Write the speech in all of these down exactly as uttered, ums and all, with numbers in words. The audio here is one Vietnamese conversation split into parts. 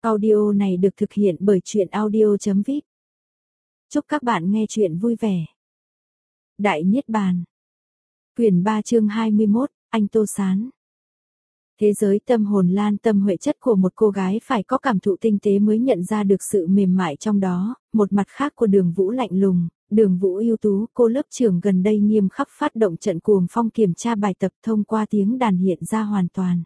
Audio này được thực hiện bởi truyện audio chấm vip. Chúc các bạn nghe truyện vui vẻ. Đại Niết Bàn. Quyển ba chương hai mươi mốt, anh Tô Sán. Thế giới tâm hồn lan tâm huệ chất của một cô gái phải có cảm thụ tinh tế mới nhận ra được sự mềm mại trong đó, một mặt khác của Đường Vũ lạnh lùng, Đường Vũ ưu tú, cô lớp trưởng gần đây nghiêm khắc phát động trận cuồng phong kiểm tra bài tập thông qua tiếng đàn hiện ra hoàn toàn.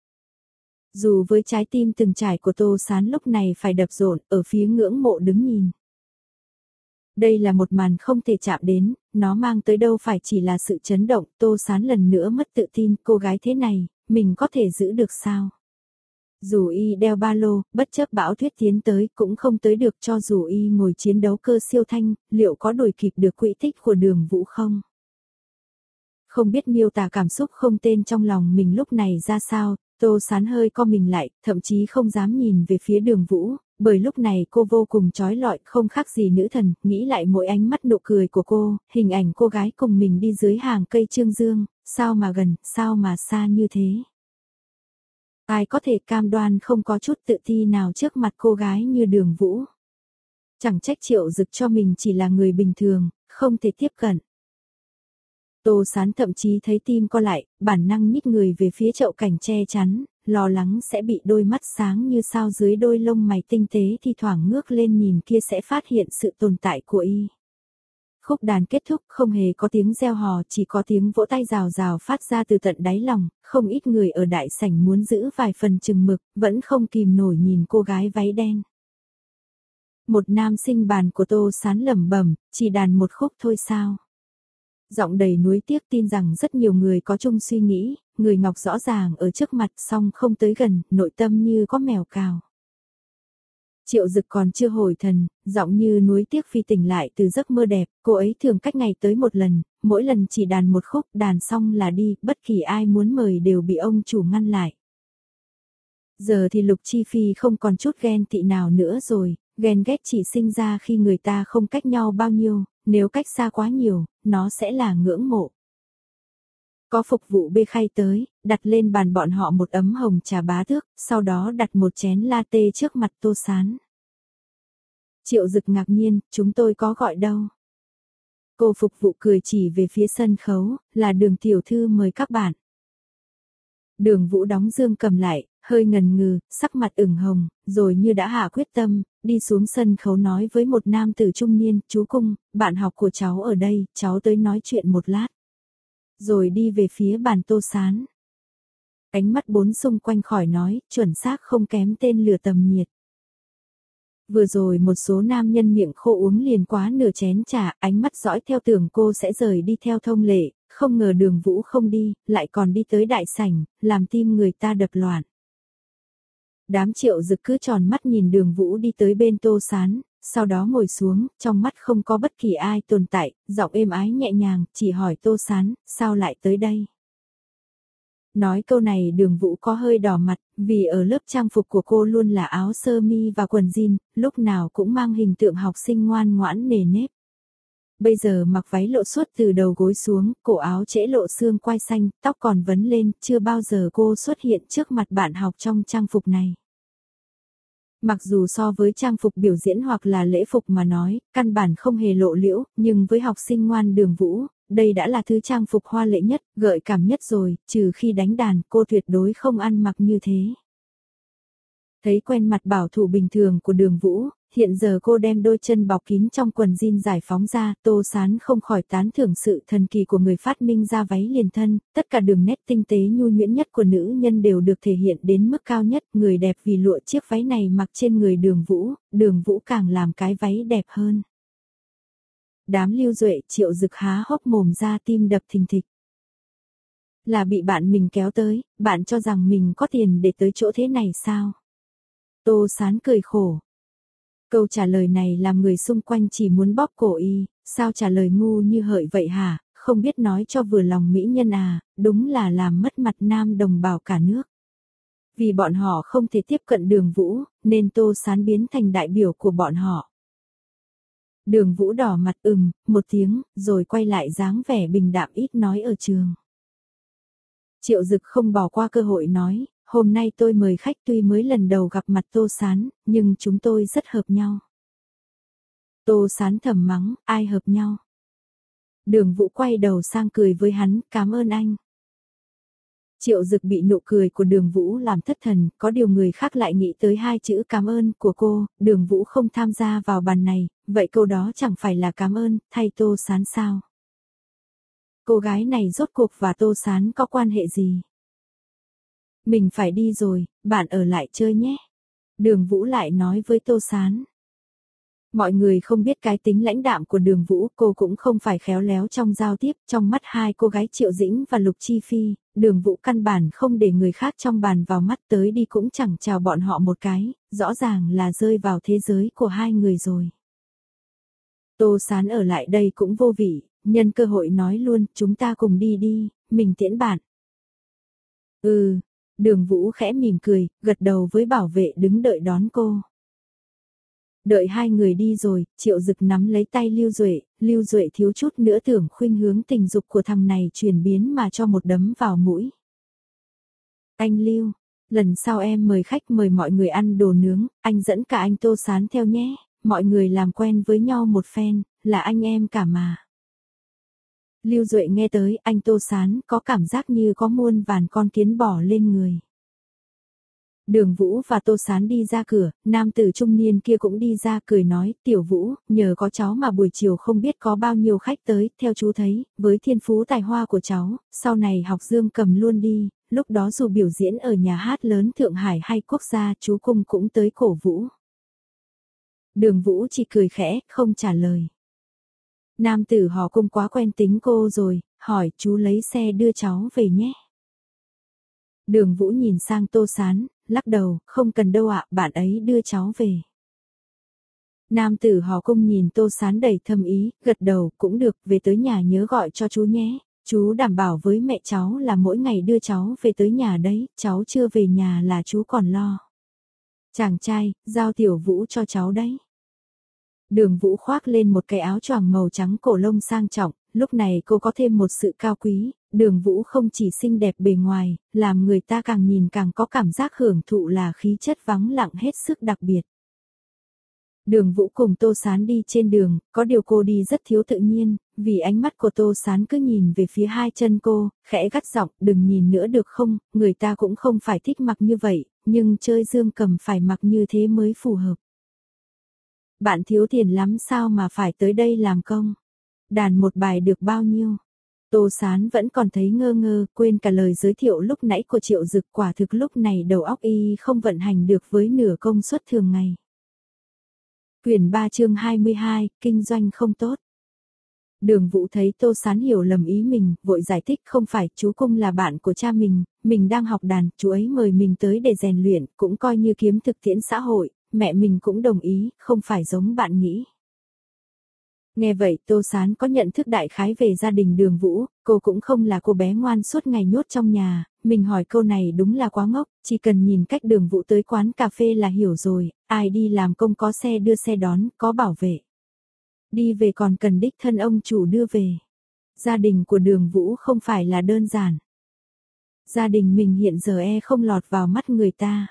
Dù với trái tim từng trải của Tô Sán lúc này phải đập rộn, ở phía ngưỡng mộ đứng nhìn. Đây là một màn không thể chạm đến, nó mang tới đâu phải chỉ là sự chấn động, Tô Sán lần nữa mất tự tin, cô gái thế này, mình có thể giữ được sao? Dù y đeo ba lô, bất chấp bão tuyết tiến tới cũng không tới được, cho dù y ngồi chiến đấu cơ siêu thanh, liệu có đuổi kịp được quỹ tích của Đường Vũ không? Không biết miêu tả cảm xúc không tên trong lòng mình lúc này ra sao, Tô Sán hơi co mình lại, thậm chí không dám nhìn về phía Đường Vũ, bởi lúc này cô vô cùng chói lọi, không khác gì nữ thần, nghĩ lại mỗi ánh mắt nụ cười của cô, hình ảnh cô gái cùng mình đi dưới hàng cây trương dương, sao mà gần, sao mà xa như thế. Ai có thể cam đoan không có chút tự ti nào trước mặt cô gái như Đường Vũ. Chẳng trách Triệu Dực cho mình chỉ là người bình thường, không thể tiếp cận. Tô Sán thậm chí thấy tim co lại, bản năng nhích người về phía chậu cảnh che chắn, lo lắng sẽ bị đôi mắt sáng như sao dưới đôi lông mày tinh tế thì thoảng ngước lên nhìn kia sẽ phát hiện sự tồn tại của y. Khúc đàn kết thúc không hề có tiếng reo hò, chỉ có tiếng vỗ tay rào rào phát ra từ tận đáy lòng, không ít người ở đại sảnh muốn giữ vài phần chừng mực, vẫn không kìm nổi nhìn cô gái váy đen. Một nam sinh bàn của Tô Sán lẩm bẩm, chỉ đàn một khúc thôi sao? Giọng đầy nuối tiếc, tin rằng rất nhiều người có chung suy nghĩ, người ngọc rõ ràng ở trước mặt song không tới gần, nội tâm như có mèo cào. Triệu Dực còn chưa hồi thần, giọng như nuối tiếc phi tỉnh lại từ giấc mơ đẹp, cô ấy thường cách ngày tới một lần, mỗi lần chỉ đàn một khúc, đàn xong là đi, bất kỳ ai muốn mời đều bị ông chủ ngăn lại. Giờ thì Lục Chi Phi không còn chút ghen tị nào nữa rồi, ghen ghét chỉ sinh ra khi người ta không cách nhau bao nhiêu, nếu cách xa quá nhiều, nó sẽ là ngưỡng mộ. Có phục vụ bê khay tới, đặt lên bàn bọn họ một ấm hồng trà bá tước, sau đó đặt một chén latte trước mặt Tô Sán. Triệu Dực ngạc nhiên, chúng tôi có gọi đâu. Cô phục vụ cười chỉ về phía sân khấu, là Đường tiểu thư mời các bạn. Đường Vũ đóng dương cầm lại, hơi ngần ngừ, sắc mặt ửng hồng, rồi như đã hạ quyết tâm, đi xuống sân khấu nói với một nam tử trung niên, chú Cung, bạn học của cháu ở đây, cháu tới nói chuyện một lát. Rồi đi về phía bàn Tô Sán. Ánh mắt bốn xung quanh khỏi nói, chuẩn xác không kém tên lửa tầm nhiệt. Vừa rồi một số nam nhân miệng khô uống liền quá nửa chén trà, ánh mắt dõi theo tưởng cô sẽ rời đi theo thông lệ, không ngờ Đường Vũ không đi, lại còn đi tới đại sảnh, làm tim người ta đập loạn. Đám Triệu Dực cứ tròn mắt nhìn Đường Vũ đi tới bên Tô Sán, sau đó ngồi xuống, trong mắt không có bất kỳ ai tồn tại, giọng êm ái nhẹ nhàng, chỉ hỏi Tô Sán, sao lại tới đây? Nói câu này Đường Vũ có hơi đỏ mặt, vì ở lớp trang phục của cô luôn là áo sơ mi và quần jean, lúc nào cũng mang hình tượng học sinh ngoan ngoãn nề nếp. Bây giờ mặc váy lộ suốt từ đầu gối xuống, cổ áo trễ lộ xương quai xanh, tóc còn vấn lên, chưa bao giờ cô xuất hiện trước mặt bạn học trong trang phục này. Mặc dù so với trang phục biểu diễn hoặc là lễ phục mà nói, căn bản không hề lộ liễu, nhưng với học sinh ngoan Đường Vũ, đây đã là thứ trang phục hoa lệ nhất, gợi cảm nhất rồi, trừ khi đánh đàn, cô tuyệt đối không ăn mặc như thế. Thấy quen mặt bảo thủ bình thường của Đường Vũ, hiện giờ cô đem đôi chân bọc kín trong quần jean giải phóng ra, Tô Sán không khỏi tán thưởng sự thần kỳ của người phát minh ra váy liền thân, tất cả đường nét tinh tế nhu nhuyễn nhất của nữ nhân đều được thể hiện đến mức cao nhất, người đẹp vì lụa chiếc váy này mặc trên người Đường Vũ, Đường Vũ càng làm cái váy đẹp hơn. Đám Lưu Duệ, Triệu Dực há hốc mồm ra tim đập thình thịch. Là bị bạn mình kéo tới, bạn cho rằng mình có tiền để tới chỗ thế này sao? Tô Sán cười khổ. Câu trả lời này làm người xung quanh chỉ muốn bóp cổ y, sao trả lời ngu như hợi vậy hả, không biết nói cho vừa lòng mỹ nhân à, đúng là làm mất mặt nam đồng bào cả nước. Vì bọn họ không thể tiếp cận Đường Vũ, nên Tô Sán biến thành đại biểu của bọn họ. Đường Vũ đỏ mặt ừm, một tiếng, rồi quay lại dáng vẻ bình đạm ít nói ở trường. Triệu Dực không bỏ qua cơ hội nói, Hôm nay tôi mời khách tuy mới lần đầu gặp mặt Tô Sán, nhưng chúng tôi rất hợp nhau. Tô Sán thầm mắng, ai hợp nhau? Đường Vũ quay đầu sang cười với hắn, cảm ơn anh. Triệu Dực bị nụ cười của Đường Vũ làm thất thần, có điều người khác lại nghĩ tới hai chữ cảm ơn của cô, Đường Vũ không tham gia vào bàn này, vậy câu đó chẳng phải là cảm ơn, thay Tô Sán sao? Cô gái này rốt cuộc và Tô Sán có quan hệ gì? Mình phải đi rồi, bạn ở lại chơi nhé. Đường Vũ lại nói với Tô Sán. Mọi người không biết cái tính lãnh đạm của Đường Vũ, cô cũng không phải khéo léo trong giao tiếp, trong mắt hai cô gái Triệu Dĩnh và Lục Chi Phi, Đường Vũ căn bản không để người khác trong bàn vào mắt, tới đi cũng chẳng chào bọn họ một cái, rõ ràng là rơi vào thế giới của hai người rồi. Tô Sán ở lại đây cũng vô vị, nhân cơ hội nói luôn, chúng ta cùng đi đi, mình tiễn bạn. Ừ, Đường Vũ khẽ mỉm cười, gật đầu với bảo vệ đứng đợi đón cô. Đợi hai người đi rồi, Triệu Dực nắm lấy tay Lưu Duệ, Lưu Duệ thiếu chút nữa tưởng khuynh hướng tình dục của thằng này chuyển biến mà cho một đấm vào mũi. Anh Lưu, lần sau em mời khách mời mọi người ăn đồ nướng, anh dẫn cả anh Tô Sán theo nhé, mọi người làm quen với nhau một phen, là anh em cả mà. Lưu Duệ nghe tới anh Tô Sán có cảm giác như có muôn vàn con kiến bò lên người. Đường Vũ và Tô Sán đi ra cửa, nam tử trung niên kia cũng đi ra cười nói, tiểu Vũ, nhờ có cháu mà buổi chiều không biết có bao nhiêu khách tới, theo chú thấy, với thiên phú tài hoa của cháu, sau này học dương cầm luôn đi, lúc đó dù biểu diễn ở nhà hát lớn Thượng Hải hay quốc gia, chú Cung cũng tới cổ vũ. Đường Vũ chỉ cười khẽ, không trả lời. Nam tử họ Cung quá quen tính cô rồi, hỏi chú lấy xe đưa cháu về nhé. Đường Vũ nhìn sang Tô Sán, lắc đầu, không cần đâu ạ, bạn ấy đưa cháu về. Nam tử họ Cung nhìn Tô Sán đầy thâm ý, gật đầu, cũng được, về tới nhà nhớ gọi cho chú nhé, chú đảm bảo với mẹ cháu là mỗi ngày đưa cháu về tới nhà đấy, cháu chưa về nhà là chú còn lo. Chàng trai, giao tiểu Vũ cho cháu đấy. Đường Vũ khoác lên một cái áo choàng màu trắng cổ lông sang trọng, lúc này cô có thêm một sự cao quý, Đường Vũ không chỉ xinh đẹp bề ngoài, làm người ta càng nhìn càng có cảm giác hưởng thụ là khí chất vắng lặng hết sức đặc biệt. Đường Vũ cùng Tô Sán đi trên đường, có điều cô đi rất thiếu tự nhiên, vì ánh mắt của Tô Sán cứ nhìn về phía hai chân cô, khẽ gắt giọng, đừng nhìn nữa được không, người ta cũng không phải thích mặc như vậy, nhưng chơi dương cầm phải mặc như thế mới phù hợp. Bạn thiếu tiền lắm sao mà phải tới đây làm công? Đàn một bài được bao nhiêu? Tô Sán vẫn còn thấy ngơ ngơ, quên cả lời giới thiệu lúc nãy của Triệu Dực, quả thực lúc này đầu óc y không vận hành được với nửa công suất thường ngày. Quyển ba chương hai mươi hai, kinh doanh không tốt. Đường Vũ thấy Tô Sán hiểu lầm ý mình, vội giải thích, không phải, chú Cung là bạn của cha mình, mình đang học đàn, chú ấy mời mình tới để rèn luyện, cũng coi như kiếm thực tiễn xã hội, mẹ mình cũng đồng ý, không phải giống bạn nghĩ. Nghe vậy Tô Sán có nhận thức đại khái về gia đình Đường Vũ, cô cũng không là cô bé ngoan suốt ngày nhốt trong nhà, mình hỏi câu này đúng là quá ngốc, chỉ cần nhìn cách Đường Vũ tới quán cà phê là hiểu rồi, ai đi làm công có xe đưa xe đón, có bảo vệ. Đi về còn cần đích thân ông chủ đưa về. Gia đình của Đường Vũ không phải là đơn giản. Gia đình mình hiện giờ e không lọt vào mắt người ta.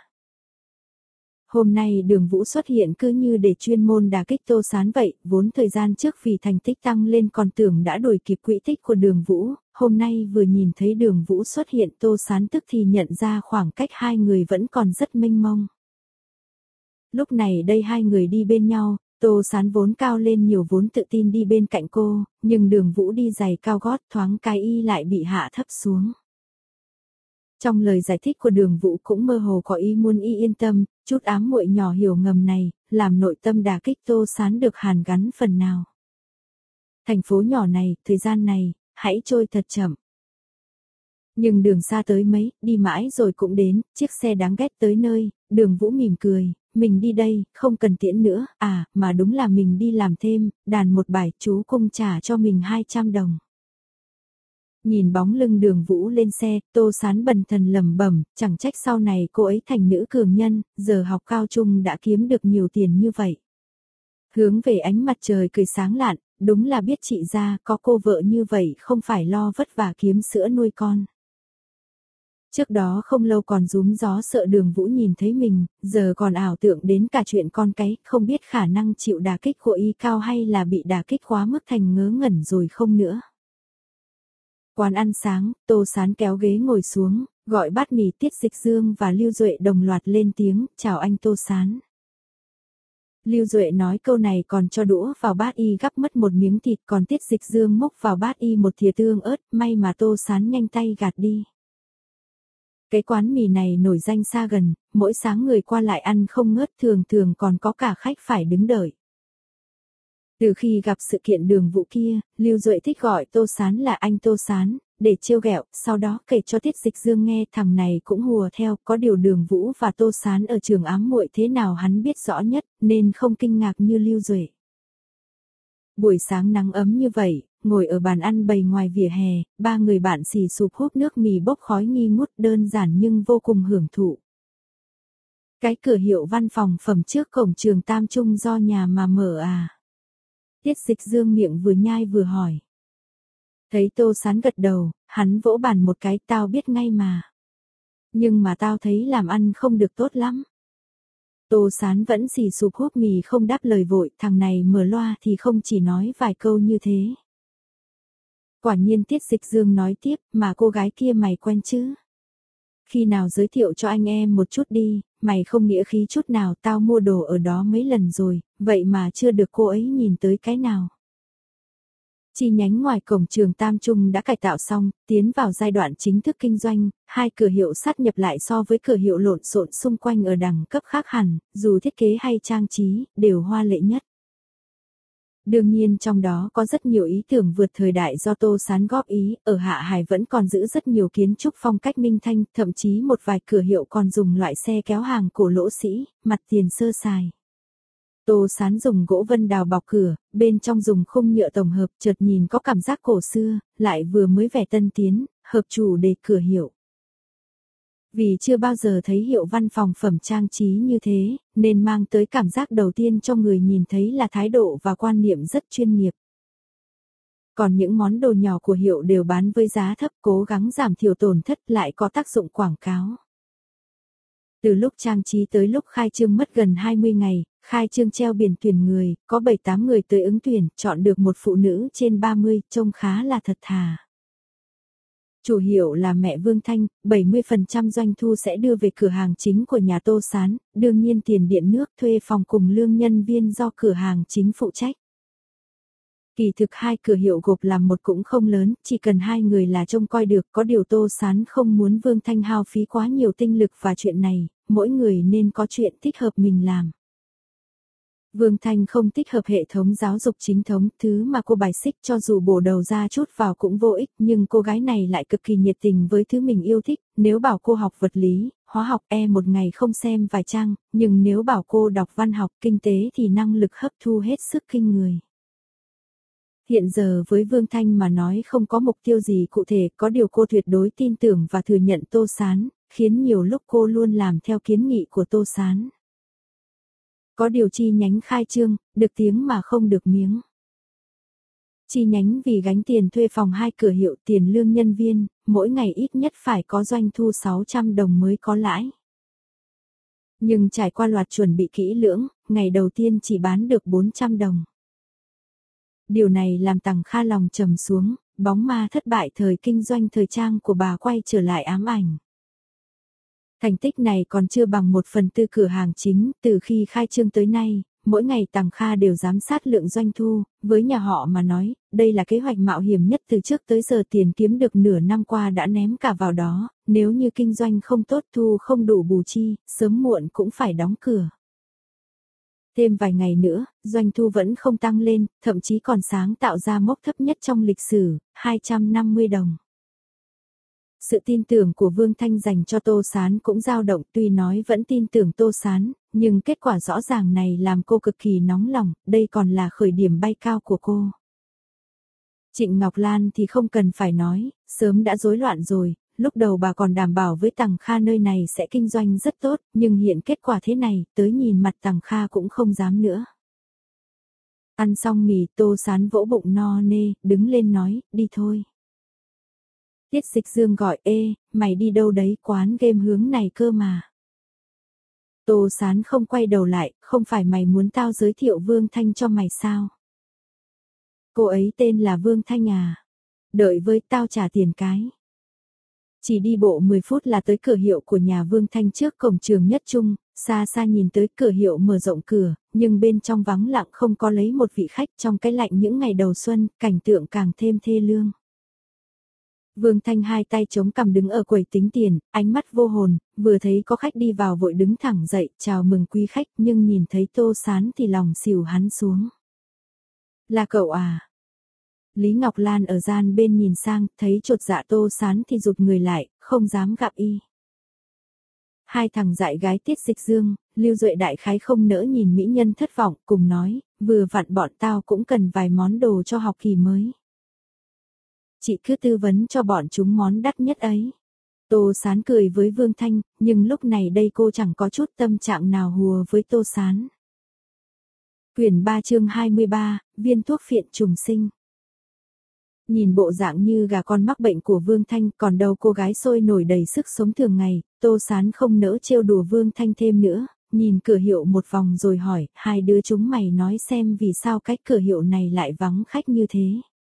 Hôm nay Đường Vũ xuất hiện cứ như để chuyên môn đả kích Tô Sán vậy, vốn thời gian trước vì thành tích tăng lên còn tưởng đã đuổi kịp quỹ tích của Đường Vũ, hôm nay vừa nhìn thấy Đường Vũ xuất hiện Tô Sán tức thì nhận ra khoảng cách hai người vẫn còn rất mênh mông. Lúc này đây hai người đi bên nhau, Tô Sán vốn cao lên nhiều vốn tự tin đi bên cạnh cô, nhưng Đường Vũ đi giày cao gót thoáng cái y lại bị hạ thấp xuống. Trong lời giải thích của Đường Vũ cũng mơ hồ có ý muốn y yên tâm, chút ám muội nhỏ hiểu ngầm này, làm nội tâm đả kích Tô Sán được hàn gắn phần nào. Thành phố nhỏ này, thời gian này, hãy trôi thật chậm. Nhưng đường xa tới mấy, đi mãi rồi cũng đến, chiếc xe đáng ghét tới nơi, Đường Vũ mỉm cười, mình đi đây, không cần tiễn nữa, à, mà đúng là mình đi làm thêm, đàn một bài, chú Cung trả cho mình hai trăm đồng. Nhìn bóng lưng Đường Vũ lên xe, Tô Sán bần thần lẩm bẩm, chẳng trách sau này cô ấy thành nữ cường nhân, giờ học cao trung đã kiếm được nhiều tiền như vậy. Hướng về ánh mặt trời cười sáng lạn, đúng là biết chị ra có cô vợ như vậy không phải lo vất vả kiếm sữa nuôi con. Trước đó không lâu còn rúm gió sợ Đường Vũ nhìn thấy mình, giờ còn ảo tưởng đến cả chuyện con cái, không biết khả năng chịu đả kích của y cao hay là bị đả kích quá mức thành ngớ ngẩn rồi không nữa. Quán ăn sáng, Tô Sán kéo ghế ngồi xuống, gọi bát mì. Tiết Dịch Dương và Lưu Duệ đồng loạt lên tiếng, chào anh Tô Sán. Lưu Duệ nói câu này còn cho đũa vào bát y gắp mất một miếng thịt, còn Tiết Dịch Dương múc vào bát y một thìa tương ớt, may mà Tô Sán nhanh tay gạt đi. Cái quán mì này nổi danh xa gần, mỗi sáng người qua lại ăn không ngớt, thường thường còn có cả khách phải đứng đợi. Từ khi gặp sự kiện Đường Vũ kia, Lưu Duệ thích gọi Tô Sán là anh Tô Sán, để trêu ghẹo, sau đó kể cho Tiết Dịch Dương nghe, thằng này cũng hùa theo, có điều Đường Vũ và Tô Sán ở trường ám muội thế nào hắn biết rõ nhất, nên không kinh ngạc như Lưu Duệ. Buổi sáng nắng ấm như vậy, ngồi ở bàn ăn bày ngoài vỉa hè, ba người bạn xì sụp húp nước mì bốc khói nghi ngút, đơn giản nhưng vô cùng hưởng thụ. Cái cửa hiệu văn phòng phẩm trước cổng trường Tam Trung do nhà mà mở à? Tiết Dịch Dương miệng vừa nhai vừa hỏi. Thấy Tô Sán gật đầu, hắn vỗ bàn một cái, tao biết ngay mà. Nhưng mà tao thấy làm ăn không được tốt lắm. Tô Sán vẫn xì sụp húp mì không đáp lời vội, thằng này mở loa thì không chỉ nói vài câu như thế. Quả nhiên Tiết Dịch Dương nói tiếp, mà cô gái kia mày quen chứ? Khi nào giới thiệu cho anh em một chút đi, mày không nghĩa khí chút nào, tao mua đồ ở đó mấy lần rồi, vậy mà chưa được cô ấy nhìn tới cái nào. Chi nhánh ngoài cổng trường Tam Trung đã cải tạo xong, tiến vào giai đoạn chính thức kinh doanh, hai cửa hiệu sát nhập lại so với cửa hiệu lộn xộn xung quanh ở đẳng cấp khác hẳn, dù thiết kế hay trang trí, đều hoa lệ nhất. Đương nhiên trong đó có rất nhiều ý tưởng vượt thời đại do Tô Sán góp ý, ở Hạ Hải vẫn còn giữ rất nhiều kiến trúc phong cách minh thanh, thậm chí một vài cửa hiệu còn dùng loại xe kéo hàng cổ lỗ sĩ, mặt tiền sơ sài. Tô Sán dùng gỗ vân đào bọc cửa, bên trong dùng khung nhựa tổng hợp, chợt nhìn có cảm giác cổ xưa, lại vừa mới vẻ tân tiến, hợp chủ đề cửa hiệu. Vì chưa bao giờ thấy hiệu văn phòng phẩm trang trí như thế, nên mang tới cảm giác đầu tiên cho người nhìn thấy là thái độ và quan niệm rất chuyên nghiệp. Còn những món đồ nhỏ của hiệu đều bán với giá thấp, cố gắng giảm thiểu tổn thất, lại có tác dụng quảng cáo. Từ lúc trang trí tới lúc khai trương mất gần hai mươi ngày, khai trương treo biển tuyển người, có bảy tám người tới ứng tuyển, chọn được một phụ nữ trên ba mươi, trông khá là thật thà. Chủ hiệu là mẹ Vương Thanh, bảy mươi phần trăm doanh thu sẽ đưa về cửa hàng chính của nhà Tô Sán, đương nhiên tiền điện nước thuê phòng cùng lương nhân viên do cửa hàng chính phụ trách. Kỳ thực hai cửa hiệu gộp làm một cũng không lớn, chỉ cần hai người là trông coi được, có điều Tô Sán không muốn Vương Thanh hao phí quá nhiều tinh lực vào chuyện này, mỗi người nên có chuyện thích hợp mình làm. Vương Thanh không thích hợp hệ thống giáo dục chính thống, thứ mà cô bài xích cho dù bổ đầu ra chút vào cũng vô ích, nhưng cô gái này lại cực kỳ nhiệt tình với thứ mình yêu thích, nếu bảo cô học vật lý, hóa học e một ngày không xem vài trang, nhưng nếu bảo cô đọc văn học, kinh tế thì năng lực hấp thu hết sức kinh người. Hiện giờ với Vương Thanh mà nói không có mục tiêu gì cụ thể, có điều cô tuyệt đối tin tưởng và thừa nhận Tô Sán, khiến nhiều lúc cô luôn làm theo kiến nghị của Tô Sán. Có điều chi nhánh khai trương, được tiếng mà không được miếng. Chi nhánh vì gánh tiền thuê phòng hai cửa hiệu, tiền lương nhân viên, mỗi ngày ít nhất phải có doanh thu sáu trăm đồng mới có lãi. Nhưng trải qua loạt chuẩn bị kỹ lưỡng, ngày đầu tiên chỉ bán được bốn trăm đồng. Điều này làm Tằng Kha lòng trầm xuống, bóng ma thất bại thời kinh doanh thời trang của bà quay trở lại ám ảnh. Thành tích này còn chưa bằng một phần tư cửa hàng chính, từ khi khai trương tới nay, mỗi ngày Tằng Kha đều giám sát lượng doanh thu, với nhà họ mà nói, đây là kế hoạch mạo hiểm nhất từ trước tới giờ, tiền kiếm được nửa năm qua đã ném cả vào đó, nếu như kinh doanh không tốt, thu không đủ bù chi, sớm muộn cũng phải đóng cửa. Thêm vài ngày nữa, doanh thu vẫn không tăng lên, thậm chí còn sáng tạo ra mốc thấp nhất trong lịch sử, hai trăm năm mươi đồng. Sự tin tưởng của Vương Thanh dành cho Tô Sán cũng dao động, tuy nói vẫn tin tưởng Tô Sán, nhưng kết quả rõ ràng này làm cô cực kỳ nóng lòng, đây còn là khởi điểm bay cao của cô. Trịnh Ngọc Lan thì không cần phải nói, sớm đã rối loạn rồi, lúc đầu bà còn đảm bảo với Tằng Kha nơi này sẽ kinh doanh rất tốt, nhưng hiện kết quả thế này, tới nhìn mặt Tằng Kha cũng không dám nữa. Ăn xong mì, Tô Sán vỗ bụng no nê, đứng lên nói, đi thôi. Tiết Dịch Dương gọi, ê, mày đi đâu đấy, quán game hướng này cơ mà. Tô Sán không quay đầu lại, không phải mày muốn tao giới thiệu Vương Thanh cho mày sao? Cô ấy tên là Vương Thanh à? Đợi với tao trả tiền cái. Chỉ đi bộ mười phút là tới cửa hiệu của nhà Vương Thanh trước cổng trường Nhất Trung, xa xa nhìn tới cửa hiệu mở rộng cửa, nhưng bên trong vắng lặng không có lấy một vị khách trong cái lạnh những ngày đầu xuân, cảnh tượng càng thêm thê lương. Vương Thanh hai tay chống cằm đứng ở quầy tính tiền, ánh mắt vô hồn, vừa thấy có khách đi vào vội đứng thẳng dậy, chào mừng quý khách, nhưng nhìn thấy Tô Sán thì lòng xỉu hắn xuống. Là cậu à? Lý Ngọc Lan ở gian bên nhìn sang, thấy chột dạ Tô Sán thì rụt người lại, không dám gặp y. Hai thằng dại gái Tiết Dịch Dương, Lưu Duệ đại khái không nỡ nhìn mỹ nhân thất vọng, cùng nói, vừa vặn bọn tao cũng cần vài món đồ cho học kỳ mới. Chị cứ tư vấn cho bọn chúng món đắt nhất ấy. Tô Sán cười với Vương Thanh, nhưng lúc này đây cô chẳng có chút tâm trạng nào hùa với Tô Sán. Quyển ba chương hai mươi ba, viên thuốc phiện trùng sinh. Nhìn bộ dạng như gà con mắc bệnh của Vương Thanh, còn đâu cô gái sôi nổi đầy sức sống thường ngày, Tô Sán không nỡ trêu đùa Vương Thanh thêm nữa, nhìn cửa hiệu một vòng rồi hỏi, hai đứa chúng mày nói xem vì sao cái cửa hiệu này lại vắng khách như thế.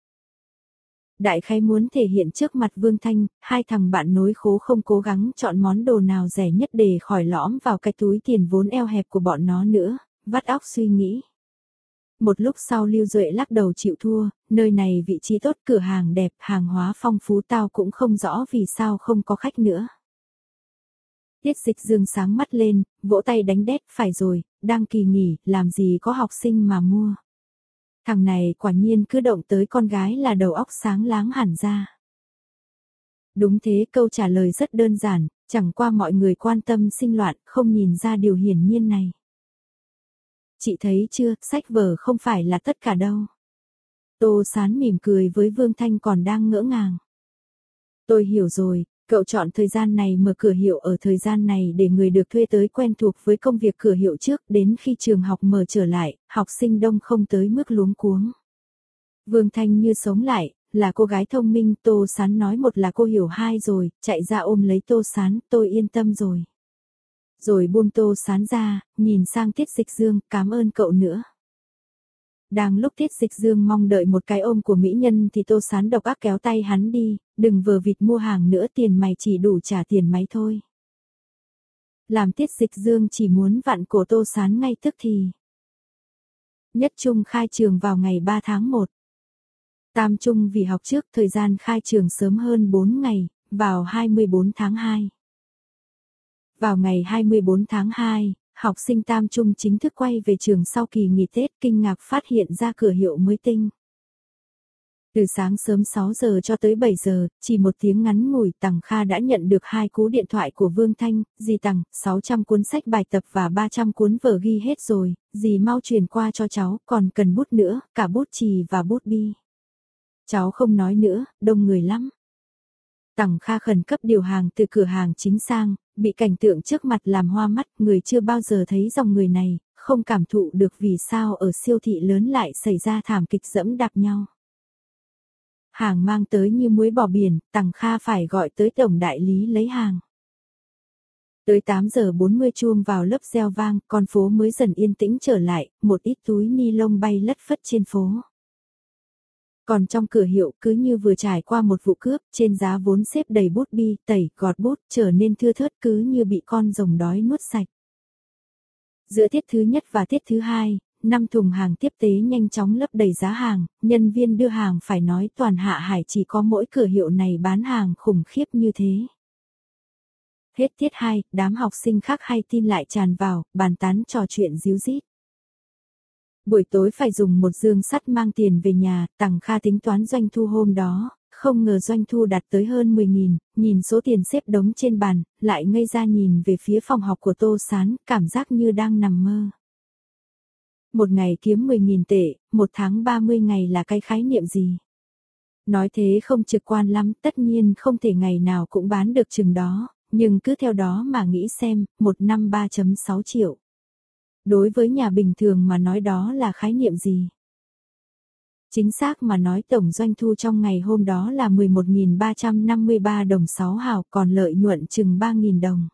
Đại khái muốn thể hiện trước mặt Vương Thanh, hai thằng bạn nối khố không cố gắng chọn món đồ nào rẻ nhất để khỏi lõm vào cái túi tiền vốn eo hẹp của bọn nó nữa, vắt óc suy nghĩ. Một lúc sau Lưu Duệ lắc đầu chịu thua, nơi này vị trí tốt, cửa hàng đẹp, hàng hóa phong phú, tao cũng không rõ vì sao không có khách nữa. Tiết Dịch Dương sáng mắt lên, vỗ tay đánh đét, phải rồi, đang kỳ nghỉ, làm gì có học sinh mà mua. Thằng này quả nhiên cứ động tới con gái là đầu óc sáng láng hẳn ra. Đúng thế, câu trả lời rất đơn giản, chẳng qua mọi người quan tâm sinh loạn, không nhìn ra điều hiển nhiên này. Chị thấy chưa, sách vở không phải là tất cả đâu. Tô Sán mỉm cười với Vương Thanh còn đang ngỡ ngàng. Tôi hiểu rồi, cậu chọn thời gian này mở cửa hiệu ở thời gian này để người được thuê tới quen thuộc với công việc cửa hiệu trước, đến khi trường học mở trở lại, học sinh đông không tới mức luống cuống. Vương Thanh như sống lại, là cô gái thông minh, Tô Sán nói một là cô hiểu hai rồi, chạy ra ôm lấy Tô Sán, tôi yên tâm rồi. Rồi buông Tô Sán ra, nhìn sang Tiết Dịch Dương, cảm ơn cậu nữa. Đang lúc Tiết Dịch Dương mong đợi một cái ôm của mỹ nhân thì Tô Sán độc ác kéo tay hắn đi, đừng vờ vịt mua hàng nữa, tiền mày chỉ đủ trả tiền máy thôi. Làm Tiết Dịch Dương chỉ muốn vặn cổ Tô Sán ngay tức thì. Nhất Trung khai trường vào ngày ba tháng một. Tam Trung vì học trước, thời gian khai trường sớm hơn bốn ngày, vào hai mươi bốn tháng hai. Vào ngày hai mươi bốn tháng hai, học sinh Tam Trung chính thức quay về trường sau kỳ nghỉ Tết, kinh ngạc phát hiện ra cửa hiệu mới tinh. Từ sáng sớm sáu giờ cho tới bảy giờ, chỉ một tiếng ngắn ngủi, Tằng Kha đã nhận được hai cú điện thoại của Vương Thanh, dì Tằng, sáu trăm cuốn sách bài tập và ba trăm cuốn vở ghi hết rồi, dì mau truyền qua cho cháu, còn cần bút nữa, cả bút chì và bút bi. Cháu không nói nữa, đông người lắm. Tằng Kha khẩn cấp điều hàng từ cửa hàng chính sang, bị cảnh tượng trước mặt làm hoa mắt, người chưa bao giờ thấy dòng người này, không cảm thụ được vì sao ở siêu thị lớn lại xảy ra thảm kịch dẫm đạp nhau. Hàng mang tới như muối bỏ biển, Tằng Kha phải gọi tới tổng đại lý lấy hàng. Tới tám giờ bốn mươi chuông vào lớp reo vang, con phố mới dần yên tĩnh trở lại, một ít túi ni lông bay lất phất trên phố. Còn trong cửa hiệu cứ như vừa trải qua một vụ cướp, trên giá vốn xếp đầy bút bi, tẩy, gọt bút, trở nên thưa thớt cứ như bị con rồng đói nuốt sạch. Giữa tiết thứ nhất và tiết thứ hai, năm thùng hàng tiếp tế nhanh chóng lấp đầy giá hàng, nhân viên đưa hàng phải nói toàn Hạ Hải chỉ có mỗi cửa hiệu này bán hàng khủng khiếp như thế. Hết tiết hai, đám học sinh khác hay tin lại tràn vào, bàn tán trò chuyện ríu rít. Buổi tối phải dùng một dương sắt mang tiền về nhà, Tằng Kha tính toán doanh thu hôm đó, không ngờ doanh thu đạt tới hơn mười nghìn, nhìn số tiền xếp đống trên bàn, lại ngây ra nhìn về phía phòng học của Tô Sán, cảm giác như đang nằm mơ. Một ngày kiếm mười nghìn tệ, một tháng ba mươi ngày là cái khái niệm gì? Nói thế không trực quan lắm, tất nhiên không thể ngày nào cũng bán được chừng đó, nhưng cứ theo đó mà nghĩ xem, một năm ba phẩy sáu triệu. Đối với nhà bình thường mà nói đó là khái niệm gì? Chính xác mà nói tổng doanh thu trong ngày hôm đó là mười một nghìn ba trăm năm mươi ba đồng sáu hào, còn lợi nhuận chừng ba nghìn đồng.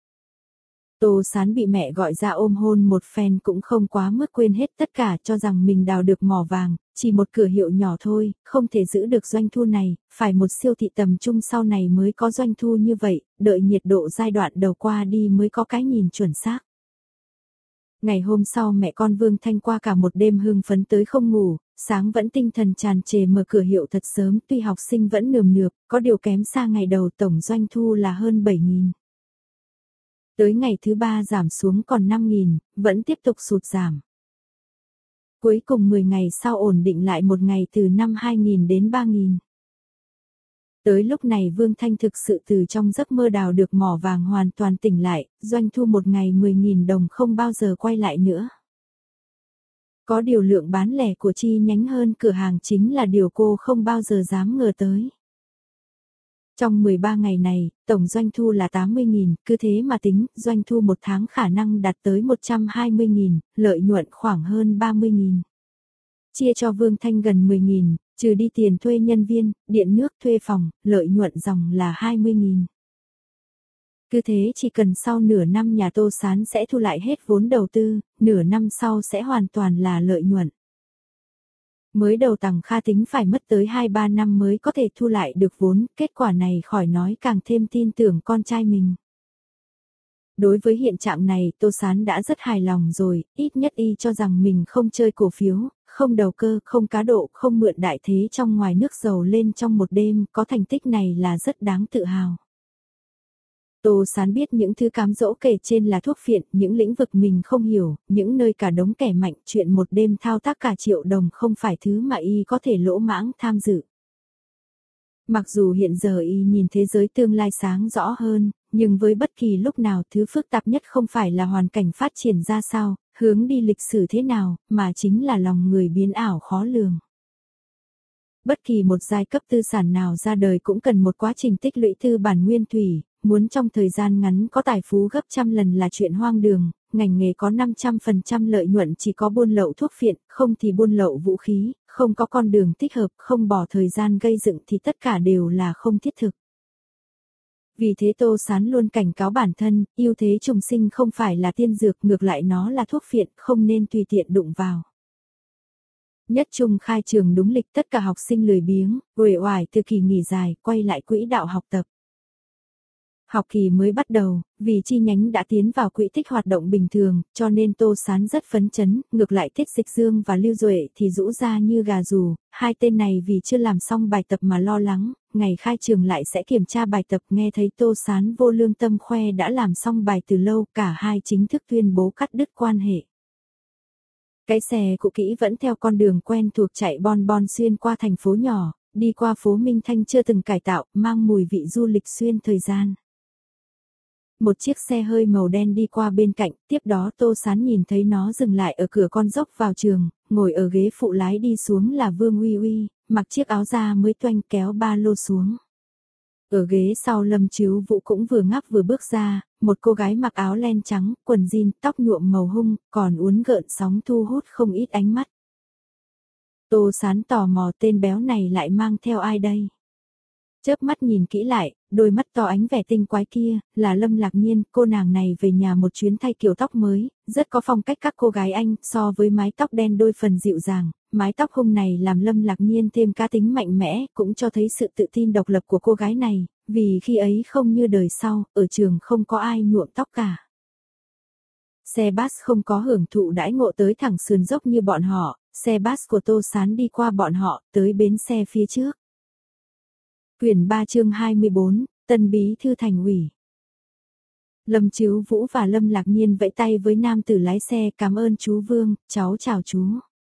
Tô Sán bị mẹ gọi ra ôm hôn một phen cũng không quá mức, quên hết tất cả, cho rằng mình đào được mỏ vàng, chỉ một cửa hiệu nhỏ thôi, không thể giữ được doanh thu này, phải một siêu thị tầm trung sau này mới có doanh thu như vậy, đợi nhiệt độ giai đoạn đầu qua đi mới có cái nhìn chuẩn xác. Ngày hôm sau mẹ con Vương Thanh qua cả một đêm hưng phấn tới không ngủ, sáng vẫn tinh thần tràn trề mở cửa hiệu thật sớm, tuy học sinh vẫn nườm nượp, có điều kém xa ngày đầu, tổng doanh thu là hơn bảy nghìn. Tới ngày thứ ba giảm xuống còn năm nghìn, vẫn tiếp tục sụt giảm. Cuối cùng mười ngày sau ổn định lại một ngày từ năm hai nghìn đến ba nghìn. Tới lúc này Vương Thanh thực sự từ trong giấc mơ đào được mỏ vàng hoàn toàn tỉnh lại, doanh thu một ngày mười nghìn đồng không bao giờ quay lại nữa. Có điều lượng bán lẻ của chi nhánh hơn cửa hàng chính là điều cô không bao giờ dám ngờ tới. Trong mười ba ngày này, tổng doanh thu là tám mươi nghìn, cứ thế mà tính, doanh thu một tháng khả năng đạt tới một trăm hai mươi nghìn, lợi nhuận khoảng hơn ba mươi nghìn. Chia cho Vương Thanh gần mười nghìn, trừ đi tiền thuê nhân viên, điện nước, thuê phòng, lợi nhuận dòng là hai mươi nghìn. Cứ thế chỉ cần sau nửa năm nhà Tô Sán sẽ thu lại hết vốn đầu tư, nửa năm sau sẽ hoàn toàn là lợi nhuận. Mới đầu Tằng Kha tính phải mất tới hai ba năm mới có thể thu lại được vốn, kết quả này khỏi nói càng thêm tin tưởng con trai mình. Đối với hiện trạng này Tô Sán đã rất hài lòng rồi, ít nhất y cho rằng mình không chơi cổ phiếu, không đầu cơ, không cá độ, không mượn đại thế trong ngoài nước giàu lên trong một đêm, có thành tích này là rất đáng tự hào. Tô Sán biết những thứ cám dỗ kể trên là thuốc phiện, những lĩnh vực mình không hiểu, những nơi cả đống kẻ mạnh, chuyện một đêm thao tác cả triệu đồng không phải thứ mà y có thể lỗ mãng tham dự. Mặc dù hiện giờ y nhìn thế giới tương lai sáng rõ hơn, nhưng với bất kỳ lúc nào thứ phức tạp nhất không phải là hoàn cảnh phát triển ra sao, hướng đi lịch sử thế nào, mà chính là lòng người biến ảo khó lường. Bất kỳ một giai cấp tư sản nào ra đời cũng cần một quá trình tích lũy tư bản nguyên thủy, muốn trong thời gian ngắn có tài phú gấp trăm lần là chuyện hoang đường, ngành nghề có năm trăm phần trăm lợi nhuận chỉ có buôn lậu thuốc phiện, không thì buôn lậu vũ khí, không có con đường thích hợp, không bỏ thời gian gây dựng thì tất cả đều là không thiết thực. Vì thế Tô Sán luôn cảnh cáo bản thân, ưu thế trùng sinh không phải là tiên dược, ngược lại nó là thuốc phiện, không nên tùy tiện đụng vào. Nhất trung khai trường đúng lịch, tất cả học sinh lười biếng, uể oải từ kỳ nghỉ dài, quay lại quỹ đạo học tập. Học kỳ mới bắt đầu, vì chi nhánh đã tiến vào quỹ tích hoạt động bình thường, cho nên Tô Sán rất phấn chấn, ngược lại Thích Dịch Dương và Lưu Duệ thì rũ ra như gà rù, hai tên này vì chưa làm xong bài tập mà lo lắng, ngày khai trường lại sẽ kiểm tra bài tập, nghe thấy Tô Sán vô lương tâm khoe đã làm xong bài từ lâu, cả hai chính thức tuyên bố cắt đứt quan hệ. Cái xe cũ kỹ vẫn theo con đường quen thuộc chạy bon bon xuyên qua thành phố nhỏ, đi qua phố Minh Thanh chưa từng cải tạo, mang mùi vị du lịch xuyên thời gian. Một chiếc xe hơi màu đen đi qua bên cạnh, tiếp đó Tô Sán nhìn thấy nó dừng lại ở cửa con dốc vào trường, ngồi ở ghế phụ lái đi xuống là Vương Uy Uy, mặc chiếc áo da mới toanh kéo ba lô xuống. Ở ghế sau Lâm Chiếu Vũ cũng vừa ngáp vừa bước ra, một cô gái mặc áo len trắng, quần jean, tóc nhuộm màu hung, còn uốn gợn sóng thu hút không ít ánh mắt. Tô Sán tò mò tên béo này lại mang theo ai đây? Chớp mắt nhìn kỹ lại, đôi mắt to ánh vẻ tinh quái kia, là Lâm Lạc Nhiên, cô nàng này về nhà một chuyến thay kiểu tóc mới, rất có phong cách các cô gái Anh, so với mái tóc đen đôi phần dịu dàng, mái tóc hung này làm Lâm Lạc Nhiên thêm cá tính mạnh mẽ, cũng cho thấy sự tự tin độc lập của cô gái này, vì khi ấy không như đời sau, ở trường không có ai nhuộm tóc cả. Xe bus không có hưởng thụ đãi ngộ tới thẳng sườn dốc như bọn họ, xe bus của Tô Sán đi qua bọn họ, tới bến xe phía trước. Quyển ba chương hai mươi bốn, Tân Bí thư thành ủy. Lâm Chiếu Vũ và Lâm Lạc Nhiên vẫy tay với nam tử lái xe, cảm ơn chú Vương, cháu chào chú.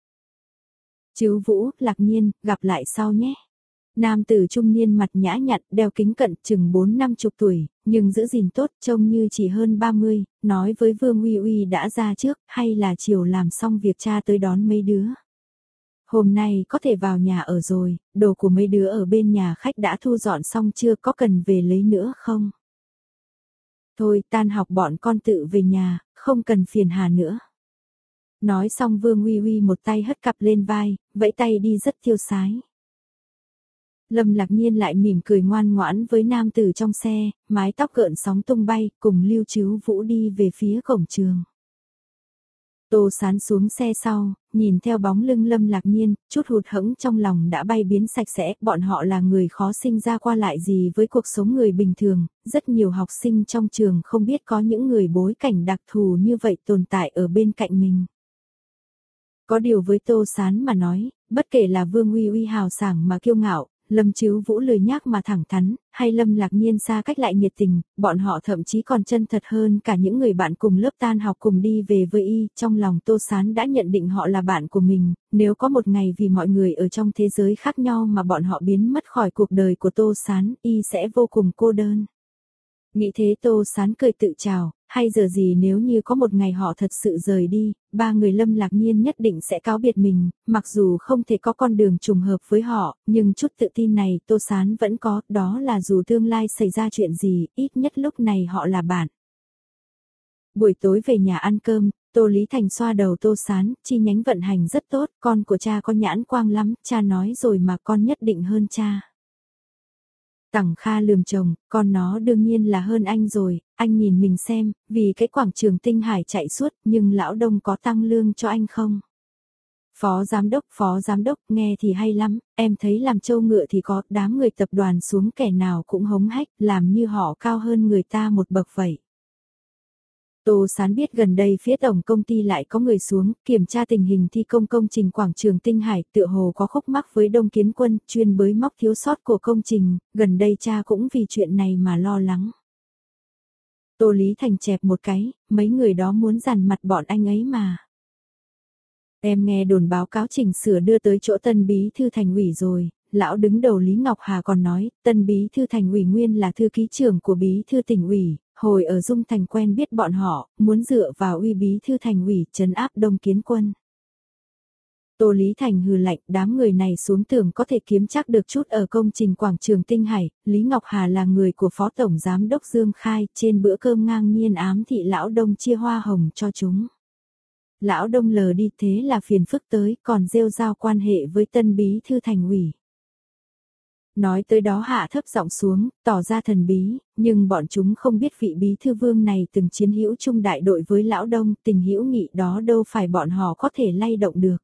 Chiếu Vũ, Lạc Nhiên, gặp lại sau nhé. Nam tử trung niên mặt nhã nhặn, đeo kính cận, chừng bốn năm chục tuổi, nhưng giữ gìn tốt, trông như chỉ hơn ba mươi, nói với Vương Uy Uy đã ra trước, hay là chiều làm xong việc cha tới đón mấy đứa. Hôm nay có thể vào nhà ở rồi, đồ của mấy đứa ở bên nhà khách đã thu dọn xong chưa, có cần về lấy nữa không? Thôi tan học bọn con tự về nhà, không cần phiền hà nữa. Nói xong Vương Uy Uy một tay hất cặp lên vai, vẫy tay đi rất tiêu sái. Lâm Lạc Nhiên lại mỉm cười ngoan ngoãn với nam tử trong xe, mái tóc gợn sóng tung bay, cùng Lưu Trứ Vũ đi về phía cổng trường. Tô Sán xuống xe sau, nhìn theo bóng lưng Lâm Lạc Nhiên, chút hụt hẫng trong lòng đã bay biến sạch sẽ, bọn họ là người khó sinh ra qua lại gì với cuộc sống người bình thường, rất nhiều học sinh trong trường không biết có những người bối cảnh đặc thù như vậy tồn tại ở bên cạnh mình. Có điều với Tô Sán mà nói, bất kể là Vương Uy Uy hào sảng mà kiêu ngạo, Lâm Trứ Vũ lười nhác mà thẳng thắn, hay Lâm Lạc Nhiên xa cách lại nhiệt tình, bọn họ thậm chí còn chân thật hơn cả những người bạn cùng lớp tan học cùng đi về với y, trong lòng Tô Sán đã nhận định họ là bạn của mình, nếu có một ngày vì mọi người ở trong thế giới khác nhau mà bọn họ biến mất khỏi cuộc đời của Tô Sán, y sẽ vô cùng cô đơn. Nghĩ thế Tô Sán cười tự chào, hay giờ gì nếu như có một ngày họ thật sự rời đi, ba người Lâm Lạc Nhiên nhất định sẽ cáo biệt mình, mặc dù không thể có con đường trùng hợp với họ, nhưng chút tự tin này Tô Sán vẫn có, đó là dù tương lai xảy ra chuyện gì, ít nhất lúc này họ là bạn. Buổi tối về nhà ăn cơm, Tô Lý Thành xoa đầu Tô Sán, chi nhánh vận hành rất tốt, con của cha có nhãn quang lắm, cha nói rồi mà con nhất định hơn cha. Tằng Kha lườm chồng, con nó đương nhiên là hơn anh rồi, anh nhìn mình xem, vì cái quảng trường Tinh Hải chạy suốt, nhưng lão Đông có tăng lương cho anh không? Phó giám đốc, phó giám đốc, nghe thì hay lắm, em thấy làm trâu ngựa thì có, đám người tập đoàn xuống kẻ nào cũng hống hách, làm như họ cao hơn người ta một bậc vậy. Tô Sán biết gần đây phía tổng công ty lại có người xuống, kiểm tra tình hình thi công công trình quảng trường Tinh Hải, tựa hồ có khúc mắc với Đông Kiến Quân, chuyên bới móc thiếu sót của công trình, gần đây cha cũng vì chuyện này mà lo lắng. Tô Lý Thành chẹp một cái, mấy người đó muốn dằn mặt bọn anh ấy mà. Em nghe đồn báo cáo chỉnh sửa đưa tới chỗ Tân Bí thư Thành ủy rồi, lão đứng đầu Lý Ngọc Hà còn nói, Tân Bí thư Thành ủy nguyên là thư ký trưởng của Bí thư tỉnh ủy. Hồi ở Dung Thành quen biết bọn họ, muốn dựa vào uy Bí thư Thành ủy trấn áp Đông Kiến Quân. Tô Lý Thành hừ lạnh, đám người này xuống tưởng có thể kiếm chắc được chút ở công trình quảng trường Tinh Hải, Lý Ngọc Hà là người của Phó Tổng Giám đốc Dương Khai, trên bữa cơm ngang nhiên ám thị lão Đông chia hoa hồng cho chúng. Lão Đông lờ đi thế là phiền phức tới, còn rêu rao quan hệ với Tân Bí thư Thành ủy. Nói tới đó hạ thấp giọng xuống, tỏ ra thần bí, nhưng bọn chúng không biết vị bí thư Vương này từng chiến hữu chung đại đội với lão Đông, tình hữu nghị đó đâu phải bọn họ có thể lay động được.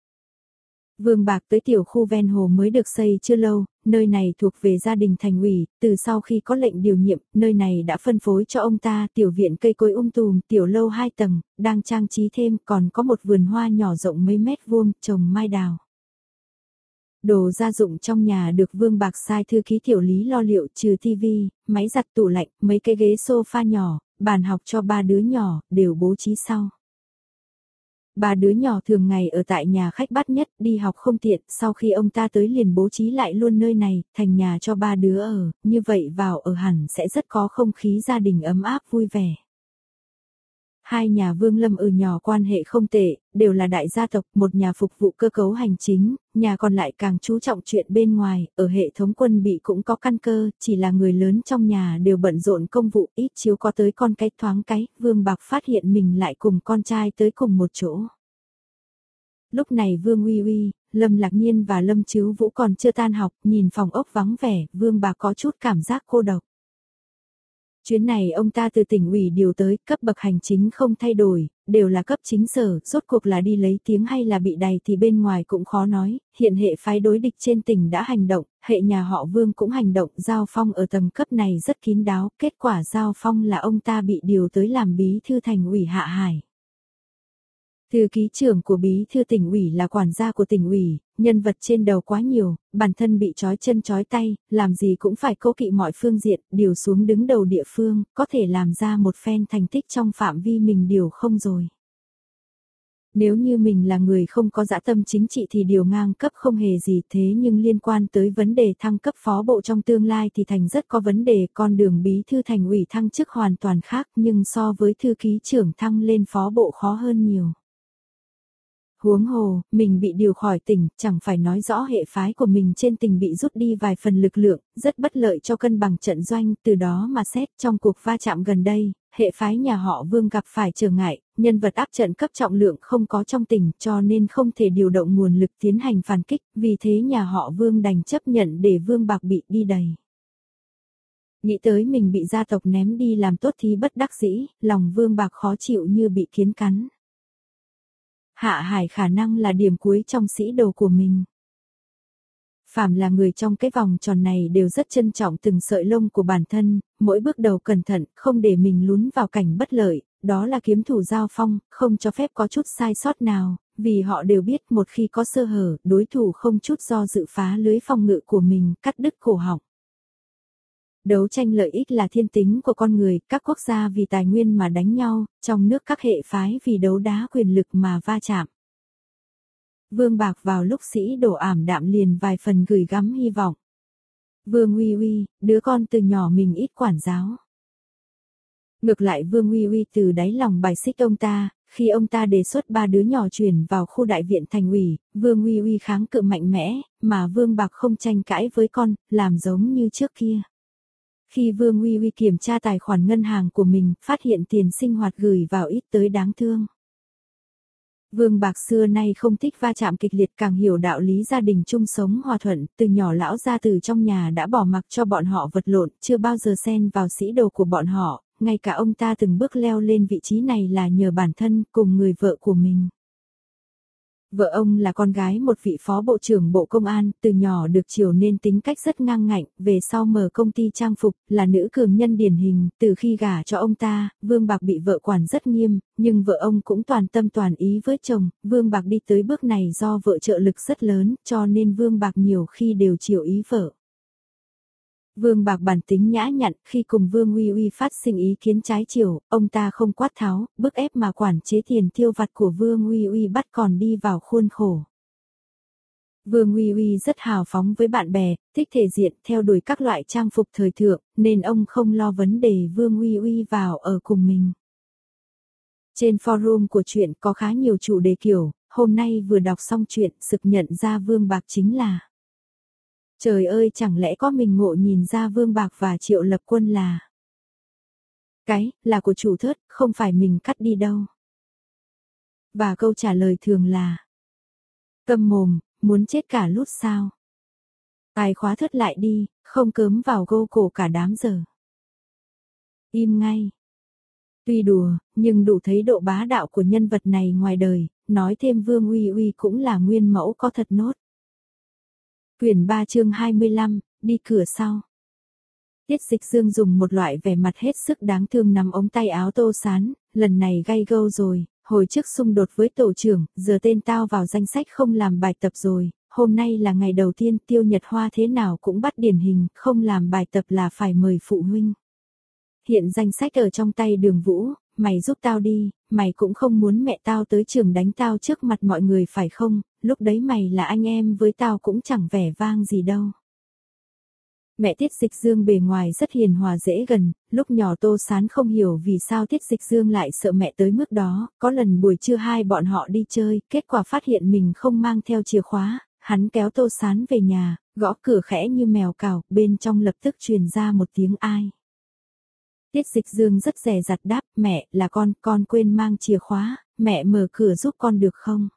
Vương Bạc tới tiểu khu ven hồ mới được xây chưa lâu, nơi này thuộc về gia đình Thành ủy, từ sau khi có lệnh điều nhiệm, nơi này đã phân phối cho ông ta tiểu viện cây cối um tùm, tiểu lâu hai tầng, đang trang trí thêm, còn có một vườn hoa nhỏ rộng mấy mét vuông, trồng mai đào. Đồ gia dụng trong nhà được Vương Bạc sai thư ký tiểu Lý lo liệu, trừ tivi, máy giặt, tủ lạnh, mấy cái ghế sofa nhỏ, bàn học cho ba đứa nhỏ, đều bố trí sau. Ba đứa nhỏ thường ngày ở tại nhà khách Bát Nhất, đi học không tiện, sau khi ông ta tới liền bố trí lại luôn nơi này, thành nhà cho ba đứa ở, như vậy vào ở hẳn sẽ rất có không khí gia đình ấm áp vui vẻ. Hai nhà Vương Lâm ở nhỏ quan hệ không tệ, đều là đại gia tộc, một nhà phục vụ cơ cấu hành chính, nhà còn lại càng chú trọng chuyện bên ngoài, ở hệ thống quân bị cũng có căn cơ, chỉ là người lớn trong nhà đều bận rộn công vụ, ít chiếu có tới con cái thoáng cái, Vương Bạc phát hiện mình lại cùng con trai tới cùng một chỗ. Lúc này Vương Uy Uy, Lâm Lạc Nhiên và Lâm Trứ Vũ còn chưa tan học, nhìn phòng ốc vắng vẻ, Vương Bạc có chút cảm giác cô độc. Chuyến này ông ta từ tỉnh ủy điều tới, cấp bậc hành chính không thay đổi, đều là cấp chính sở, rốt cuộc là đi lấy tiếng hay là bị đày thì bên ngoài cũng khó nói, hiện hệ phái đối địch trên tỉnh đã hành động, hệ nhà họ Vương cũng hành động, giao phong ở tầng cấp này rất kín đáo, kết quả giao phong là ông ta bị điều tới làm bí thư thành ủy Hạ Hải. Thư ký trưởng của bí thư tỉnh ủy là quản gia của tỉnh ủy, nhân vật trên đầu quá nhiều, bản thân bị trói chân trói tay, làm gì cũng phải cố kỵ mọi phương diện, điều xuống đứng đầu địa phương, có thể làm ra một phen thành tích trong phạm vi mình điều không rồi. Nếu như mình là người không có dã tâm chính trị thì điều ngang cấp không hề gì, thế nhưng liên quan tới vấn đề thăng cấp phó bộ trong tương lai thì thành rất có vấn đề, con đường bí thư thành ủy thăng chức hoàn toàn khác nhưng so với thư ký trưởng thăng lên phó bộ khó hơn nhiều. Huống hồ, mình bị điều khỏi tỉnh, chẳng phải nói rõ hệ phái của mình trên tỉnh bị rút đi vài phần lực lượng, rất bất lợi cho cân bằng trận doanh, từ đó mà xét trong cuộc va chạm gần đây, hệ phái nhà họ Vương gặp phải trở ngại, nhân vật áp trận cấp trọng lượng không có trong tỉnh cho nên không thể điều động nguồn lực tiến hành phản kích, vì thế nhà họ Vương đành chấp nhận để Vương Bạc bị đi đầy. Nghĩ tới mình bị gia tộc ném đi làm tốt thì bất đắc dĩ, lòng Vương Bạc khó chịu như bị kiến cắn. Hạ Hải khả năng là điểm cuối trong sĩ đồ của mình. Phàm là người trong cái vòng tròn này đều rất trân trọng từng sợi lông của bản thân, mỗi bước đầu cẩn thận, không để mình lún vào cảnh bất lợi, đó là kiếm thủ giao phong, không cho phép có chút sai sót nào, vì họ đều biết một khi có sơ hở, đối thủ không chút do dự phá lưới phòng ngự của mình, cắt đứt cổ họng. Đấu tranh lợi ích là thiên tính của con người, các quốc gia vì tài nguyên mà đánh nhau, trong nước các hệ phái vì đấu đá quyền lực mà va chạm. Vương Bạc vào lúc sĩ đổ ảm đạm liền vài phần gửi gắm hy vọng. Vương Uy Uy, đứa con từ nhỏ mình ít quản giáo. Ngược lại Vương Uy Uy từ đáy lòng bài xích ông ta, khi ông ta đề xuất ba đứa nhỏ chuyển vào khu đại viện thành ủy, Vương Uy Uy kháng cự mạnh mẽ, mà Vương Bạc không tranh cãi với con, làm giống như trước kia. Khi Vương Uy Uy kiểm tra tài khoản ngân hàng của mình, phát hiện tiền sinh hoạt gửi vào ít tới đáng thương. Vương Bạc xưa nay không thích va chạm kịch liệt, càng hiểu đạo lý gia đình chung sống hòa thuận, từ nhỏ lão gia từ trong nhà đã bỏ mặc cho bọn họ vật lộn, chưa bao giờ xen vào sĩ đồ của bọn họ, ngay cả ông ta từng bước leo lên vị trí này là nhờ bản thân cùng người vợ của mình. Vợ ông là con gái một vị phó bộ trưởng bộ công an, từ nhỏ được chiều nên tính cách rất ngang ngạnh, về sau mở công ty trang phục, là nữ cường nhân điển hình, từ khi gả cho ông ta, Vương Bạc bị vợ quản rất nghiêm, nhưng vợ ông cũng toàn tâm toàn ý với chồng, Vương Bạc đi tới bước này do vợ trợ lực rất lớn, cho nên Vương Bạc nhiều khi đều chiều ý vợ. Vương Bạc bản tính nhã nhặn, khi cùng Vương Uy Uy phát sinh ý kiến trái chiều, ông ta không quát tháo, bức ép mà quản chế tiền tiêu vặt của Vương Uy Uy bắt còn đi vào khuôn khổ. Vương Uy Uy rất hào phóng với bạn bè, thích thể diện, theo đuổi các loại trang phục thời thượng, nên ông không lo vấn đề Vương Uy Uy vào ở cùng mình. Trên forum của truyện có khá nhiều chủ đề kiểu, hôm nay vừa đọc xong truyện, sực nhận ra Vương Bạc chính là. Trời ơi, chẳng lẽ có mình ngộ nhìn ra Vương Bạc và Triệu Lập Quân là. Cái, là của chủ thớt, không phải mình cắt đi đâu. Và câu trả lời thường là. Câm mồm, muốn chết cả lút sao. Tài khóa thớt lại đi, không cớm vào gô cổ cả đám giờ. Im ngay. Tuy đùa, nhưng đủ thấy độ bá đạo của nhân vật này ngoài đời, nói thêm Vương Uy Uy cũng là nguyên mẫu có thật nốt. Quyển ba chương hai mươi lăm, đi cửa sau. Tiết Dịch Dương dùng một loại vẻ mặt hết sức đáng thương nắm ống tay áo Tô Sán, lần này gay gâu rồi, hồi trước xung đột với tổ trưởng, giờ tên tao vào danh sách không làm bài tập rồi, hôm nay là ngày đầu tiên Tiêu Nhật Hoa thế nào cũng bắt điển hình, không làm bài tập là phải mời phụ huynh. Hiện danh sách ở trong tay Đường Vũ, mày giúp tao đi, mày cũng không muốn mẹ tao tới trường đánh tao trước mặt mọi người phải không, lúc đấy mày là anh em với tao cũng chẳng vẻ vang gì đâu. Mẹ Tiết Dịch Dương bề ngoài rất hiền hòa dễ gần, lúc nhỏ Tô Sán không hiểu vì sao Tiết Dịch Dương lại sợ mẹ tới mức đó, có lần buổi trưa hai bọn họ đi chơi, kết quả phát hiện mình không mang theo chìa khóa, hắn kéo Tô Sán về nhà, gõ cửa khẽ như mèo cào, bên trong lập tức truyền ra một tiếng ai. Tiết Dịch Dương rất dè dặt đáp, mẹ, là con, con quên mang chìa khóa, mẹ mở cửa giúp con được không?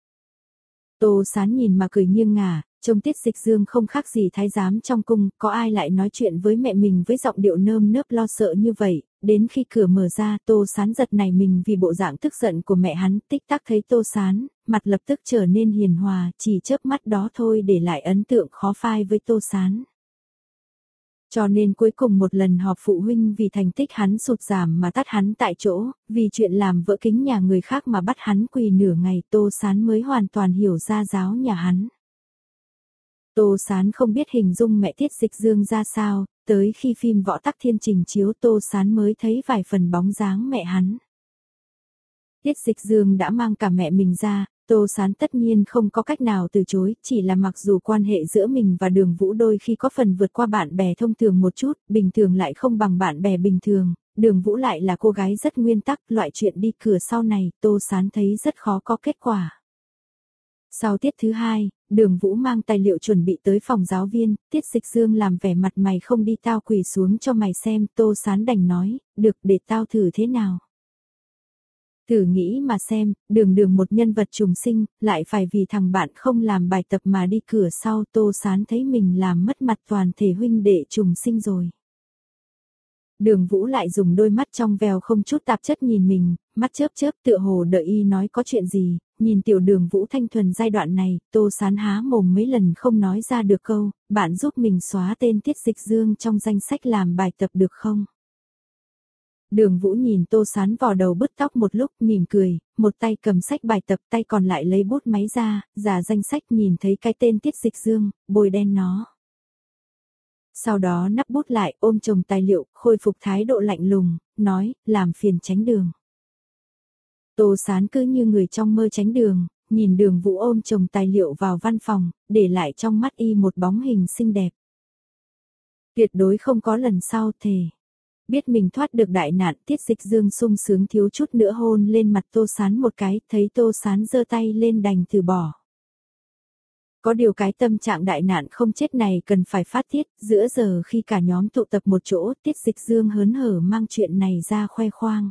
Tô Sán nhìn mà cười nghiêng ngả, trông Tiết Dịch Dương không khác gì thái giám trong cung, có ai lại nói chuyện với mẹ mình với giọng điệu nơm nớp lo sợ như vậy, đến khi cửa mở ra Tô Sán giật nảy mình vì bộ dạng tức giận của mẹ hắn, tích tắc thấy Tô Sán, mặt lập tức trở nên hiền hòa, chỉ chớp mắt đó thôi để lại ấn tượng khó phai với Tô Sán. Cho nên cuối cùng một lần họp phụ huynh vì thành tích hắn sụt giảm mà tát hắn tại chỗ, vì chuyện làm vỡ kính nhà người khác mà bắt hắn quỳ nửa ngày, Tô Sán mới hoàn toàn hiểu ra giáo nhà hắn. Tô Sán không biết hình dung mẹ Tiết Dịch Dương ra sao, tới khi phim Võ Tắc Thiên trình chiếu Tô Sán mới thấy vài phần bóng dáng mẹ hắn. Tiết Dịch Dương đã mang cả mẹ mình ra, Tô Sán tất nhiên không có cách nào từ chối, chỉ là mặc dù quan hệ giữa mình và Đường Vũ đôi khi có phần vượt qua bạn bè thông thường một chút, bình thường lại không bằng bạn bè bình thường, Đường Vũ lại là cô gái rất nguyên tắc, loại chuyện đi cửa sau này, Tô Sán thấy rất khó có kết quả. Sau tiết thứ hai, Đường Vũ mang tài liệu chuẩn bị tới phòng giáo viên, Tiết Dịch Dương làm vẻ mặt mày không đi tao quỳ xuống cho mày xem, Tô Sán đành nói, được để tao thử thế nào. Thử nghĩ mà xem, đường đường một nhân vật trùng sinh, lại phải vì thằng bạn không làm bài tập mà đi cửa sau, Tô Sán thấy mình làm mất mặt toàn thể huynh đệ trùng sinh rồi. Đường Vũ lại dùng đôi mắt trong veo không chút tạp chất nhìn mình, mắt chớp chớp tựa hồ đợi y nói có chuyện gì, nhìn tiểu Đường Vũ thanh thuần giai đoạn này, Tô Sán há mồm mấy lần không nói ra được câu, bạn giúp mình xóa tên Tiết Dịch Dương trong danh sách làm bài tập được không? Đường Vũ nhìn Tô Sán vò đầu bứt tóc một lúc mỉm cười, một tay cầm sách bài tập tay còn lại lấy bút máy ra, giả danh sách nhìn thấy cái tên Tiết Dịch Dương, bôi đen nó. Sau đó nắp bút lại ôm chồng tài liệu, khôi phục thái độ lạnh lùng, nói, làm phiền tránh đường. Tô Sán cứ như người trong mơ tránh đường, nhìn Đường Vũ ôm chồng tài liệu vào văn phòng, để lại trong mắt y một bóng hình xinh đẹp. Tuyệt đối không có lần sau thề. Biết mình thoát được đại nạn, Tiết Dịch Dương sung sướng thiếu chút nữa hôn lên mặt Tô Sán một cái, thấy Tô Sán giơ tay lên đành từ bỏ. Có điều cái tâm trạng đại nạn không chết này cần phải phát tiết, giữa giờ khi cả nhóm tụ tập một chỗ, Tiết Dịch Dương hớn hở mang chuyện này ra khoe khoang.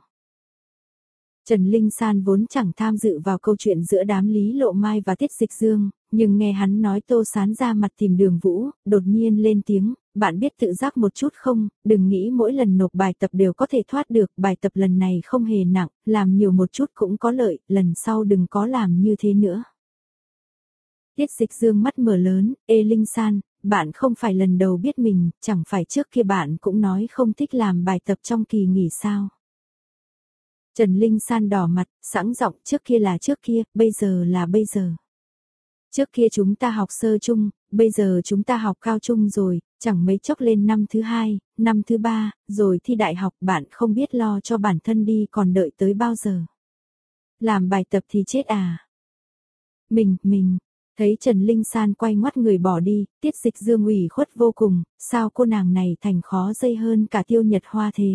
Trần Linh San vốn chẳng tham dự vào câu chuyện giữa đám Lý Lộ Mai và Tiết Dịch Dương, nhưng nghe hắn nói Tô Sán ra mặt tìm Đường Vũ, đột nhiên lên tiếng, bạn biết tự giác một chút không, đừng nghĩ mỗi lần nộp bài tập đều có thể thoát được, bài tập lần này không hề nặng, làm nhiều một chút cũng có lợi, lần sau đừng có làm như thế nữa. Tiết Dịch Dương mắt mở lớn, ê Linh San, bạn không phải lần đầu biết mình, chẳng phải trước kia bạn cũng nói không thích làm bài tập trong kỳ nghỉ sao. Trần Linh San đỏ mặt, sẵn giọng trước kia là trước kia, bây giờ là bây giờ. Trước kia chúng ta học sơ trung, bây giờ chúng ta học cao trung rồi, chẳng mấy chốc lên năm thứ hai, năm thứ ba, rồi thi đại học bạn không biết lo cho bản thân đi còn đợi tới bao giờ. Làm bài tập thì chết à. Mình, mình, thấy Trần Linh San quay ngoắt người bỏ đi, Tiết Dịch Dương ủy khuất vô cùng, sao cô nàng này thành khó dây hơn cả Tiêu Nhật Hoa thế.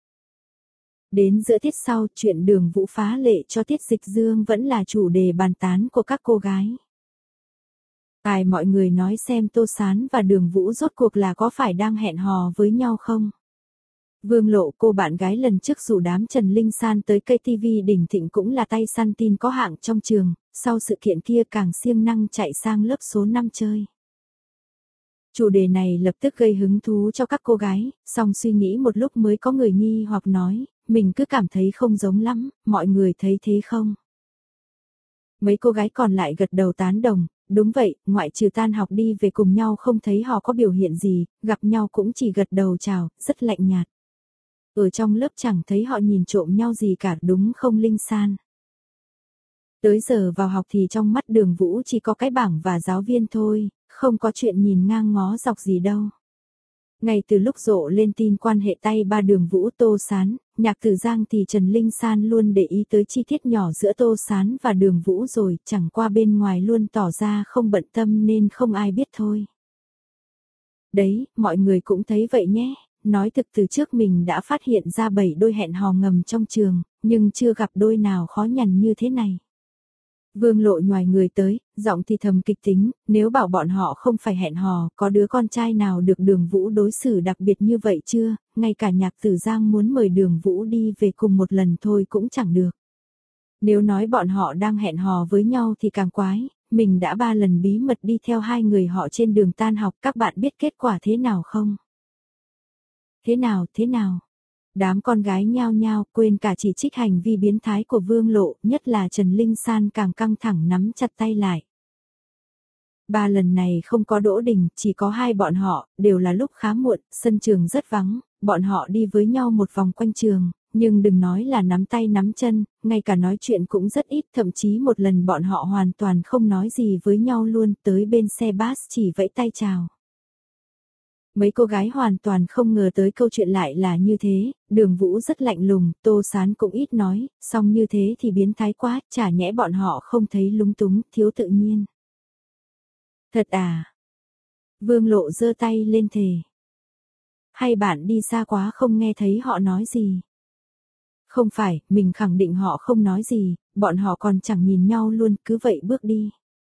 Đến giữa tiết sau, chuyện Đường Vũ phá lệ cho Tiết Dịch Dương vẫn là chủ đề bàn tán của các cô gái. Ai mọi người nói xem Tô Sán và Đường Vũ rốt cuộc là có phải đang hẹn hò với nhau không? Vương Lộ, cô bạn gái lần trước rủ đám Trần Linh San tới cây ti vi đỉnh thịnh cũng là tay săn tin có hạng trong trường, sau sự kiện kia càng siêng năng chạy sang lớp số năm chơi. Chủ đề này lập tức gây hứng thú cho các cô gái, song suy nghĩ một lúc mới có người nghi hoặc nói, mình cứ cảm thấy không giống lắm, mọi người thấy thế không? Mấy cô gái còn lại gật đầu tán đồng, đúng vậy, ngoại trừ tan học đi về cùng nhau không thấy họ có biểu hiện gì, gặp nhau cũng chỉ gật đầu chào, rất lạnh nhạt. Ở trong lớp chẳng thấy họ nhìn trộm nhau gì cả, đúng không Linh San? Tới giờ vào học thì trong mắt Đường Vũ chỉ có cái bảng và giáo viên thôi, không có chuyện nhìn ngang ngó dọc gì đâu. Ngay từ lúc rộ lên tin quan hệ tay ba Đường Vũ Tô Sán, Nhạc Tử Giang thì Trần Linh San luôn để ý tới chi tiết nhỏ giữa Tô Sán và Đường Vũ rồi, chẳng qua bên ngoài luôn tỏ ra không bận tâm nên không ai biết thôi. Đấy, mọi người cũng thấy vậy nhé, nói thực từ trước mình đã phát hiện ra bảy đôi hẹn hò ngầm trong trường, nhưng chưa gặp đôi nào khó nhằn như thế này. Vương Lộ nhoài người tới, giọng thì thầm kịch tính, nếu bảo bọn họ không phải hẹn hò, có đứa con trai nào được Đường Vũ đối xử đặc biệt như vậy chưa, ngay cả Nhạc Tử Giang muốn mời Đường Vũ đi về cùng một lần thôi cũng chẳng được. Nếu nói bọn họ đang hẹn hò với nhau thì càng quái, mình đã ba lần bí mật đi theo hai người họ trên đường tan học, các bạn biết kết quả thế nào không? Thế nào, thế nào? Đám con gái nhao nhao quên cả chỉ trích hành vi biến thái của Vương Lộ, nhất là Trần Linh San càng căng thẳng nắm chặt tay lại. Ba lần này không có Đỗ Đình, chỉ có hai bọn họ, đều là lúc khá muộn, sân trường rất vắng, bọn họ đi với nhau một vòng quanh trường, nhưng đừng nói là nắm tay nắm chân, ngay cả nói chuyện cũng rất ít, thậm chí một lần bọn họ hoàn toàn không nói gì với nhau luôn, tới bên xe bus chỉ vẫy tay chào. Mấy cô gái hoàn toàn không ngờ tới câu chuyện lại là như thế, Đường Vũ rất lạnh lùng, Tô Sán cũng ít nói, song như thế thì biến thái quá, chả nhẽ bọn họ không thấy lúng túng, thiếu tự nhiên. Thật à? Vương Lộ giơ tay lên thề. Hay bạn đi xa quá không nghe thấy họ nói gì? Không phải, mình khẳng định họ không nói gì, bọn họ còn chẳng nhìn nhau luôn, cứ vậy bước đi.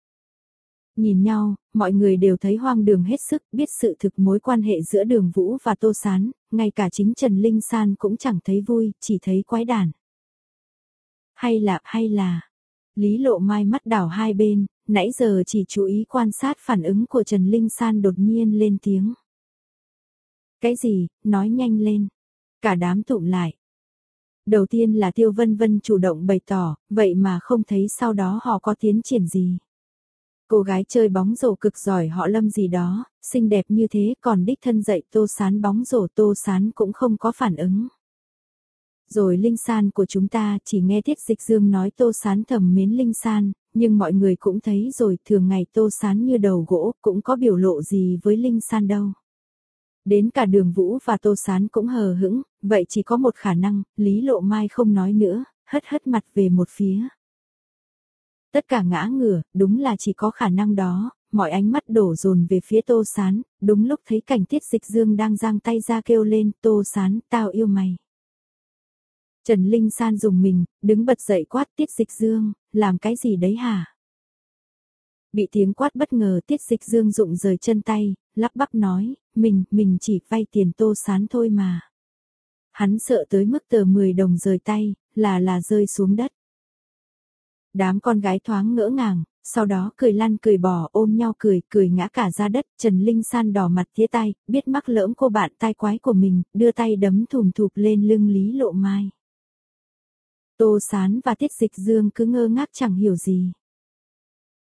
Nhìn nhau, mọi người đều thấy hoang đường hết sức, biết sự thực mối quan hệ giữa Đường Vũ và Tô Sán, ngay cả chính Trần Linh San cũng chẳng thấy vui, chỉ thấy quái đản. Hay là, hay là, Lý Lộ Mai mắt đảo hai bên, nãy giờ chỉ chú ý quan sát phản ứng của Trần Linh San đột nhiên lên tiếng. Cái gì, nói nhanh lên. Cả đám tụm lại. Đầu tiên là Tiêu Vân Vân chủ động bày tỏ, vậy mà không thấy sau đó họ có tiến triển gì. Cô gái chơi bóng rổ cực giỏi họ Lâm gì đó, xinh đẹp như thế còn đích thân dạy Tô Sán bóng rổ Tô Sán cũng không có phản ứng. Rồi Linh San của chúng ta chỉ nghe Tiết Dịch Dương nói Tô Sán thầm mến Linh San, nhưng mọi người cũng thấy rồi thường ngày Tô Sán như đầu gỗ cũng có biểu lộ gì với Linh San đâu. Đến cả Đường Vũ và Tô Sán cũng hờ hững, vậy chỉ có một khả năng, Lý Lộ Mai không nói nữa, hất hất mặt về một phía. Tất cả ngã ngửa, đúng là chỉ có khả năng đó, mọi ánh mắt đổ dồn về phía Tô Sán, đúng lúc thấy cảnh Tiết Dịch Dương đang giang tay ra kêu lên, Tô Sán, tao yêu mày. Trần Linh San dùng mình, đứng bật dậy quát Tiết Dịch Dương, làm cái gì đấy hả? Bị tiếng quát bất ngờ Tiết Dịch Dương rụng rời chân tay, lắp bắp nói, mình, mình chỉ vay tiền Tô Sán thôi mà. Hắn sợ tới mức tờ mười đồng rời tay, là là rơi xuống đất. Đám con gái thoáng ngỡ ngàng, sau đó cười lăn cười bò ôm nhau cười, cười ngã cả ra đất. Trần Linh San đỏ mặt tía tay, biết mắc lỡm cô bạn tai quái của mình, đưa tay đấm thùm thụp lên lưng Lý Lộ Mai. Tô Sán và Tiết Dịch Dương cứ ngơ ngác chẳng hiểu gì.